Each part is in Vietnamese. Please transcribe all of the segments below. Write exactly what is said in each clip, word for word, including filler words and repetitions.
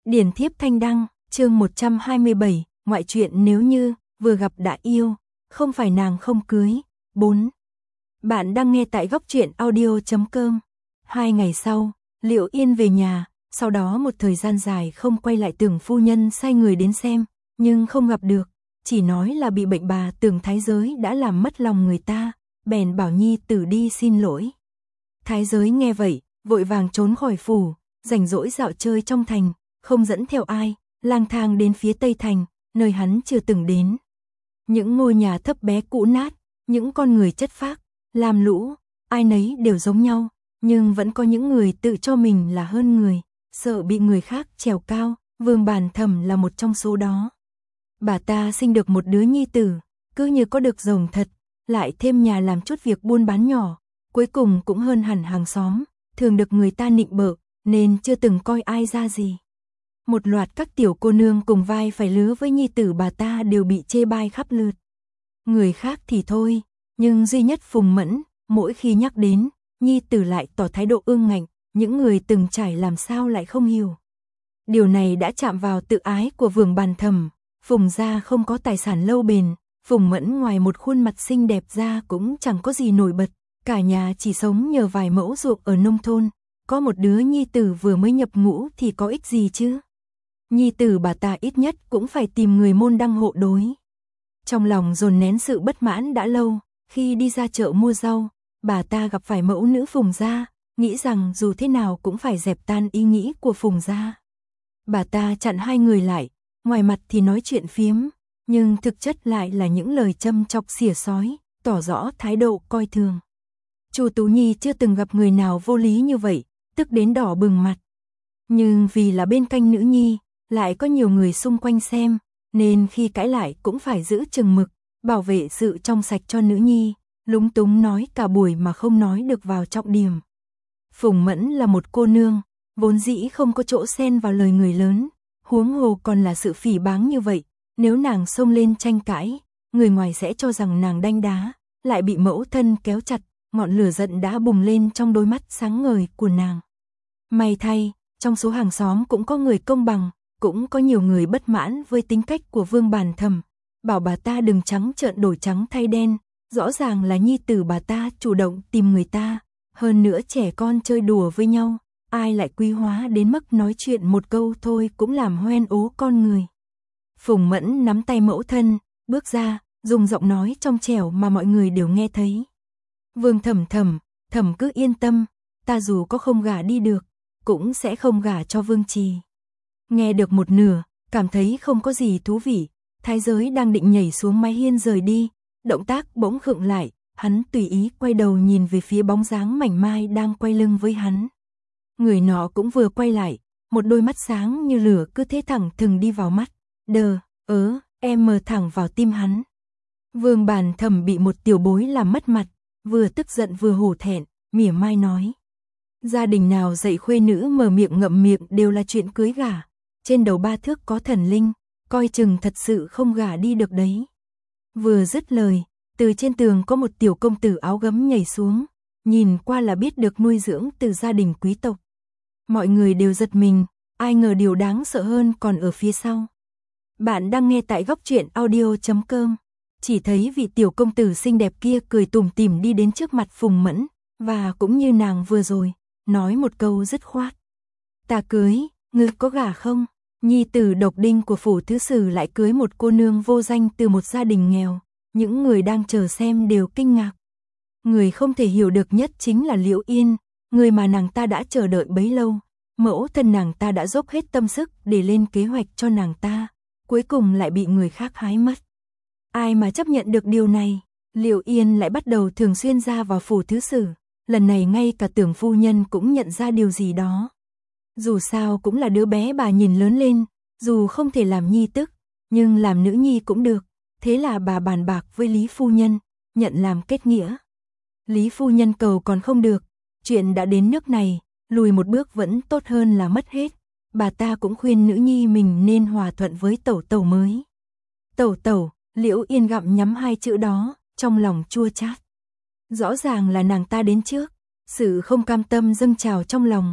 Điển thiếp thanh đăng, chương một trăm hai mươi bảy, ngoại truyện nếu như, vừa gặp đã yêu, không phải nàng không cưới. bốn. Bạn đang nghe tại góc truyện audio chấm com. Hai ngày sau, Liệu Yên về nhà, sau đó một thời gian dài không quay lại. Tưởng phu nhân sai người đến xem, nhưng không gặp được, chỉ nói là bị bệnh. Bà Tưởng thái giới đã làm mất lòng người ta, bèn bảo nhi tử đi xin lỗi. Thái giới nghe vậy, vội vàng trốn khỏi phủ, rảnh rỗi dạo chơi trong thành, không dẫn theo ai, lang thang đến phía Tây Thành, nơi hắn chưa từng đến. Những ngôi nhà thấp bé cũ nát, những con người chất phác, lam lũ, ai nấy đều giống nhau, nhưng vẫn có những người tự cho mình là hơn người, sợ bị người khác trèo cao. Vương Bàn Thẩm là một trong số đó. Bà ta sinh được một đứa nhi tử, cứ như có được rồng thật, lại thêm nhà làm chút việc buôn bán nhỏ, cuối cùng cũng hơn hẳn hàng xóm, thường được người ta nịnh bợ, nên chưa từng coi ai ra gì. Một loạt các tiểu cô nương cùng vai phải lứa với nhi tử bà ta đều bị chê bai khắp lượt. Người khác thì thôi, nhưng duy nhất Phùng Mẫn, mỗi khi nhắc đến, nhi tử lại tỏ thái độ ương ngạnh, những người từng trải làm sao lại không hiểu. Điều này đã chạm vào tự ái của Vương Bàn Thẩm. Phùng gia không có tài sản lâu bền, Phùng Mẫn ngoài một khuôn mặt xinh đẹp ra cũng chẳng có gì nổi bật, cả nhà chỉ sống nhờ vài mẫu ruộng ở nông thôn, có một đứa nhi tử vừa mới nhập ngũ thì có ích gì chứ. Nhi tử bà ta ít nhất cũng phải tìm người môn đăng hộ đối. Trong lòng dồn nén sự bất mãn đã lâu, khi đi ra chợ mua rau, bà ta gặp phải mẫu nữ Phùng gia, nghĩ rằng dù thế nào cũng phải dẹp tan ý nghĩ của Phùng gia. Bà ta chặn hai người lại, ngoài mặt thì nói chuyện phiếm, nhưng thực chất lại là những lời châm chọc xỉa xói, tỏ rõ thái độ coi thường. Chu Tú Nhi chưa từng gặp người nào vô lý như vậy, tức đến đỏ bừng mặt. Nhưng vì là bên cạnh nữ nhi, lại có nhiều người xung quanh xem, nên khi cãi lại cũng phải giữ chừng mực, bảo vệ sự trong sạch cho nữ nhi, lúng túng nói cả buổi mà không nói được vào trọng điểm. Phùng Mẫn là một cô nương, vốn dĩ không có chỗ xen vào lời người lớn, huống hồ còn là sự phỉ báng như vậy, nếu nàng xông lên tranh cãi, người ngoài sẽ cho rằng nàng đanh đá, lại bị mẫu thân kéo chặt, ngọn lửa giận đã bùng lên trong đôi mắt sáng ngời của nàng. May thay, trong số hàng xóm cũng có người công bằng, cũng có nhiều người bất mãn với tính cách của Vương Bàn Thẩm, bảo bà ta đừng trắng trợn đổi trắng thay đen, rõ ràng là nhi tử bà ta chủ động tìm người ta, hơn nữa trẻ con chơi đùa với nhau, ai lại quý hóa đến mức nói chuyện một câu thôi cũng làm hoen ố con người. Phùng Mẫn nắm tay mẫu thân, bước ra, dùng giọng nói trong trẻo mà mọi người đều nghe thấy. Vương Thẩm Thẩm, Thẩm cứ yên tâm, ta dù có không gả đi được, cũng sẽ không gả cho Vương Trì. Nghe được một nửa, cảm thấy không có gì thú vị, thái giới đang định nhảy xuống mái hiên rời đi, động tác bỗng khựng lại, hắn tùy ý quay đầu nhìn về phía bóng dáng mảnh mai đang quay lưng với hắn. Người nọ cũng vừa quay lại, một đôi mắt sáng như lửa cứ thế thẳng thừng đi vào mắt, đờ, ớ, em mờ thẳng vào tim hắn. Vương Bàn Thẩm bị một tiểu bối làm mất mặt, vừa tức giận vừa hổ thẹn, mỉa mai nói. Gia đình nào dạy khuê nữ mở miệng ngậm miệng đều là chuyện cưới gả, trên đầu ba thước có thần linh, coi chừng thật sự không gả đi được đấy. Vừa dứt lời, từ trên tường có một tiểu công tử áo gấm nhảy xuống, nhìn qua là biết được nuôi dưỡng từ gia đình quý tộc. Mọi người đều giật mình, ai ngờ điều đáng sợ hơn còn ở phía sau. Bạn đang nghe tại góc truyện audio chấm com. Chỉ thấy vị tiểu công tử xinh đẹp kia cười tủm tỉm đi đến trước mặt Phùng Mẫn, và cũng như nàng vừa rồi, nói một câu dứt khoát. Ta cưới, ngươi có gả không? Nhi tử độc đinh của phủ thứ sử lại cưới một cô nương vô danh từ một gia đình nghèo, những người đang chờ xem đều kinh ngạc. Người không thể hiểu được nhất chính là Liễu Yên, người mà nàng ta đã chờ đợi bấy lâu, mẫu thân nàng ta đã dốc hết tâm sức để lên kế hoạch cho nàng ta, cuối cùng lại bị người khác hái mất. Ai mà chấp nhận được điều này? Liễu Yên lại bắt đầu thường xuyên ra vào phủ thứ sử, lần này ngay cả Tưởng phu nhân cũng nhận ra điều gì đó. Dù sao cũng là đứa bé bà nhìn lớn lên, dù không thể làm nhi tức, nhưng làm nữ nhi cũng được, thế là bà bàn bạc với Lý phu nhân, nhận làm kết nghĩa. Lý phu nhân cầu còn không được, chuyện đã đến nước này, lùi một bước vẫn tốt hơn là mất hết, bà ta cũng khuyên nữ nhi mình nên hòa thuận với tẩu tẩu mới. Tẩu tẩu, Liễu Yên gặm nhắm hai chữ đó, trong lòng chua chát. Rõ ràng là nàng ta đến trước, sự không cam tâm dâng trào trong lòng,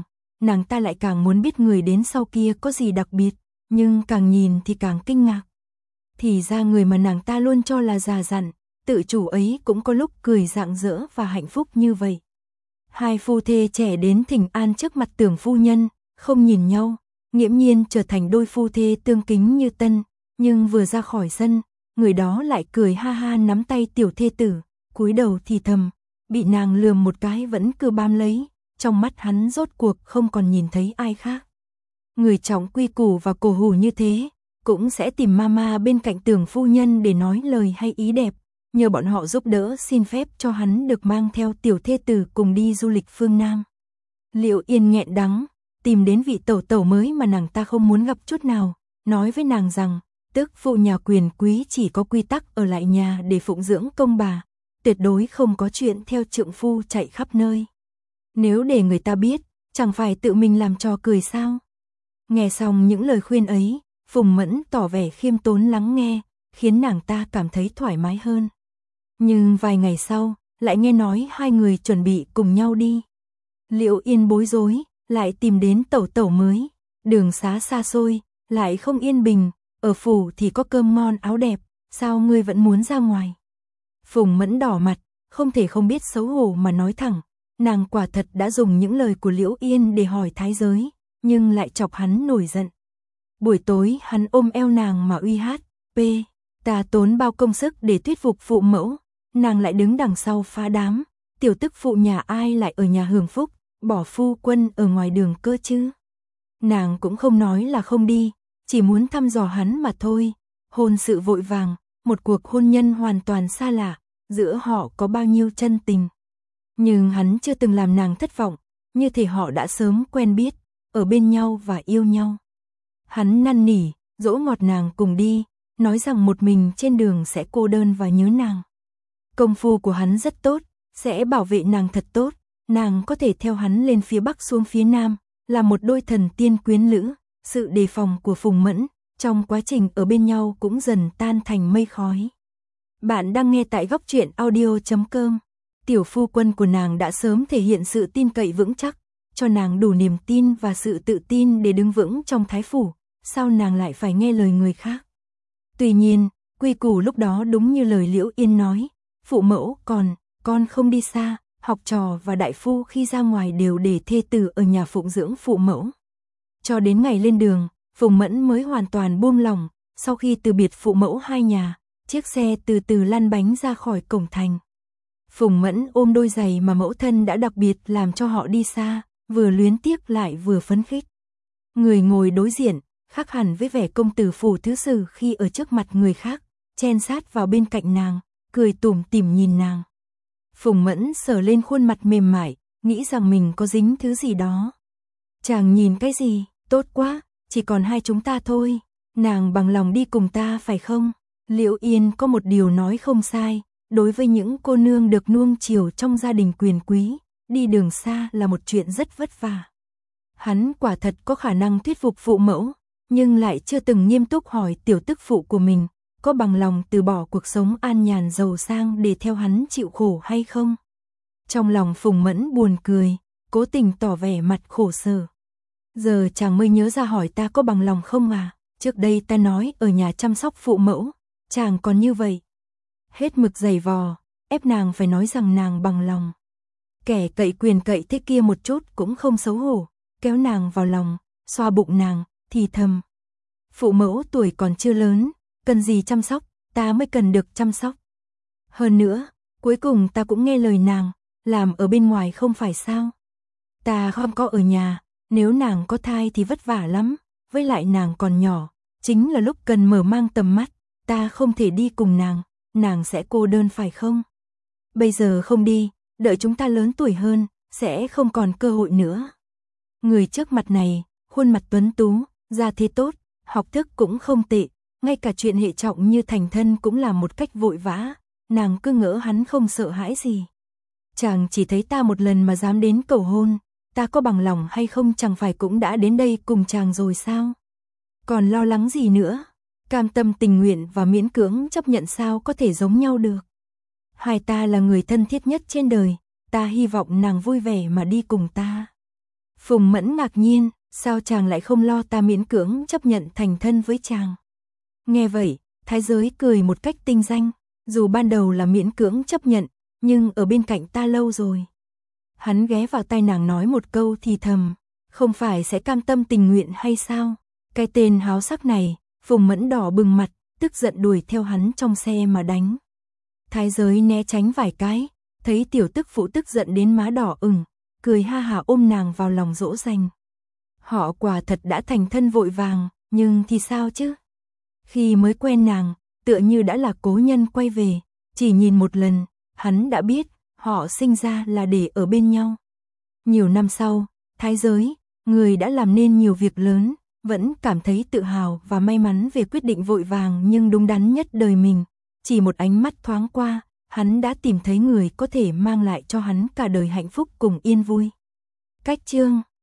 nàng ta lại càng muốn biết người đến sau kia có gì đặc biệt, nhưng càng nhìn thì càng kinh ngạc. Thì ra người mà nàng ta luôn cho là già dặn, tự chủ ấy cũng có lúc cười rạng rỡ và hạnh phúc như vậy. Hai phu thê trẻ đến thỉnh an trước mặt Tưởng phu nhân, không nhìn nhau, nghiễm nhiên trở thành đôi phu thê tương kính như tân, nhưng vừa ra khỏi sân, người đó lại cười ha ha nắm tay tiểu thê tử, cúi đầu thì thầm, bị nàng lườm một cái vẫn cứ bám lấy, trong mắt hắn rốt cuộc không còn nhìn thấy ai khác. Người trọng quy củ và cổ hủ như thế, cũng sẽ tìm mama bên cạnh Tưởng phu nhân để nói lời hay ý đẹp, nhờ bọn họ giúp đỡ xin phép cho hắn được mang theo tiểu thê tử cùng đi du lịch phương Nam. Liệu Yên nghẹn đắng, tìm đến vị tẩu tẩu mới mà nàng ta không muốn gặp chút nào, nói với nàng rằng, tức phụ nhà quyền quý chỉ có quy tắc ở lại nhà để phụng dưỡng công bà, tuyệt đối không có chuyện theo trượng phu chạy khắp nơi. Nếu để người ta biết, chẳng phải tự mình làm trò cười sao? Nghe xong những lời khuyên ấy, Phùng Mẫn tỏ vẻ khiêm tốn lắng nghe, khiến nàng ta cảm thấy thoải mái hơn. Nhưng vài ngày sau, lại nghe nói hai người chuẩn bị cùng nhau đi. Liệu Yên bối rối, lại tìm đến tẩu tẩu mới, đường xá xa xôi, lại không yên bình, ở phủ thì có cơm ngon áo đẹp, sao ngươi vẫn muốn ra ngoài? Phùng Mẫn đỏ mặt, không thể không biết xấu hổ mà nói thẳng, nàng quả thật đã dùng những lời của Liễu Yên để hỏi thái giới, nhưng lại chọc hắn nổi giận. Buổi tối hắn ôm eo nàng mà uy hát, p, ta tốn bao công sức để thuyết phục phụ mẫu, nàng lại đứng đằng sau phá đám, tiểu tức phụ nhà ai lại ở nhà hưởng phúc, bỏ phu quân ở ngoài đường cơ chứ. Nàng cũng không nói là không đi, chỉ muốn thăm dò hắn mà thôi, hôn sự vội vàng, một cuộc hôn nhân hoàn toàn xa lạ, giữa họ có bao nhiêu chân tình. Nhưng hắn chưa từng làm nàng thất vọng, như thể họ đã sớm quen biết, ở bên nhau và yêu nhau. Hắn năn nỉ, dỗ ngọt nàng cùng đi, nói rằng một mình trên đường sẽ cô đơn và nhớ nàng. Công phu của hắn rất tốt, sẽ bảo vệ nàng thật tốt, nàng có thể theo hắn lên phía bắc xuống phía nam, là một đôi thần tiên quyến lữ. Sự đề phòng của Phùng Mẫn trong quá trình ở bên nhau cũng dần tan thành mây khói. Bạn đang nghe tại góc truyện audio chấm com. Tiểu phu quân của nàng đã sớm thể hiện sự tin cậy vững chắc, cho nàng đủ niềm tin và sự tự tin để đứng vững trong thái phủ, sao nàng lại phải nghe lời người khác? Tuy nhiên, quy củ lúc đó đúng như lời Liễu Yên nói, phụ mẫu còn, con không đi xa, học trò và đại phu khi ra ngoài đều để thê tử ở nhà phụng dưỡng phụ mẫu. Cho đến ngày lên đường, Phùng Mẫn mới hoàn toàn buông lỏng, sau khi từ biệt phụ mẫu hai nhà, chiếc xe từ từ lăn bánh ra khỏi cổng thành. Phùng Mẫn ôm đôi giày mà mẫu thân đã đặc biệt làm cho họ đi xa, vừa luyến tiếc lại vừa phấn khích. Người ngồi đối diện, khác hẳn với vẻ công tử phủ thứ sử khi ở trước mặt người khác, chen sát vào bên cạnh nàng, cười tủm tỉm nhìn nàng. Phùng Mẫn sờ lên khuôn mặt mềm mại, nghĩ rằng mình có dính thứ gì đó. Chàng nhìn cái gì, tốt quá, chỉ còn hai chúng ta thôi, nàng bằng lòng đi cùng ta phải không? Liễu Yên có một điều nói không sai, đối với những cô nương được nuông chiều trong gia đình quyền quý, đi đường xa là một chuyện rất vất vả. Hắn quả thật có khả năng thuyết phục phụ mẫu, nhưng lại chưa từng nghiêm túc hỏi tiểu tức phụ của mình, có bằng lòng từ bỏ cuộc sống an nhàn giàu sang để theo hắn chịu khổ hay không? Trong lòng Phùng Mẫn buồn cười, cố tình tỏ vẻ mặt khổ sở. Giờ chàng mới nhớ ra hỏi ta có bằng lòng không à? Trước đây ta nói ở nhà chăm sóc phụ mẫu, chàng còn như vậy. Hết mực giày vò, ép nàng phải nói rằng nàng bằng lòng. Kẻ cậy quyền cậy thế kia một chút cũng không xấu hổ, kéo nàng vào lòng, xoa bụng nàng, thì thầm. Phụ mẫu tuổi còn chưa lớn, cần gì chăm sóc, ta mới cần được chăm sóc. Hơn nữa, cuối cùng ta cũng nghe lời nàng, làm ở bên ngoài không phải sao. Ta không có ở nhà, nếu nàng có thai thì vất vả lắm, với lại nàng còn nhỏ, chính là lúc cần mở mang tầm mắt, ta không thể đi cùng nàng, nàng sẽ cô đơn phải không? Bây giờ không đi, đợi chúng ta lớn tuổi hơn, sẽ không còn cơ hội nữa. Người trước mặt này, khuôn mặt tuấn tú, da thế tốt, học thức cũng không tệ, ngay cả chuyện hệ trọng như thành thân cũng làm một cách vội vã, nàng cứ ngỡ hắn không sợ hãi gì. Chàng chỉ thấy ta một lần mà dám đến cầu hôn, ta có bằng lòng hay không chẳng phải cũng đã đến đây cùng chàng rồi sao? Còn lo lắng gì nữa? Cam tâm tình nguyện và miễn cưỡng chấp nhận sao có thể giống nhau được? Hai ta là người thân thiết nhất trên đời, ta hy vọng nàng vui vẻ mà đi cùng ta. Phùng Mẫn ngạc nhiên, sao chàng lại không lo ta miễn cưỡng chấp nhận thành thân với chàng. Nghe vậy, Thái Giới cười một cách tinh danh, dù ban đầu là miễn cưỡng chấp nhận, nhưng ở bên cạnh ta lâu rồi. Hắn ghé vào tai nàng nói một câu thì thầm, không phải sẽ cam tâm tình nguyện hay sao? Cái tên háo sắc này, Phùng Mẫn đỏ bừng mặt, tức giận đuổi theo hắn trong xe mà đánh. Thái Giới né tránh vài cái, thấy tiểu tức phụ tức giận đến má đỏ ửng, cười ha hả ôm nàng vào lòng dỗ dành. Họ quả thật đã thành thân vội vàng, nhưng thì sao chứ? Khi mới quen nàng, tựa như đã là cố nhân quay về, chỉ nhìn một lần, hắn đã biết, họ sinh ra là để ở bên nhau. Nhiều năm sau, Thái Giới, người đã làm nên nhiều việc lớn, vẫn cảm thấy tự hào và may mắn về quyết định vội vàng nhưng đúng đắn nhất đời mình. Chỉ một ánh mắt thoáng qua, hắn đã tìm thấy người có thể mang lại cho hắn cả đời hạnh phúc cùng yên vui. Cách chương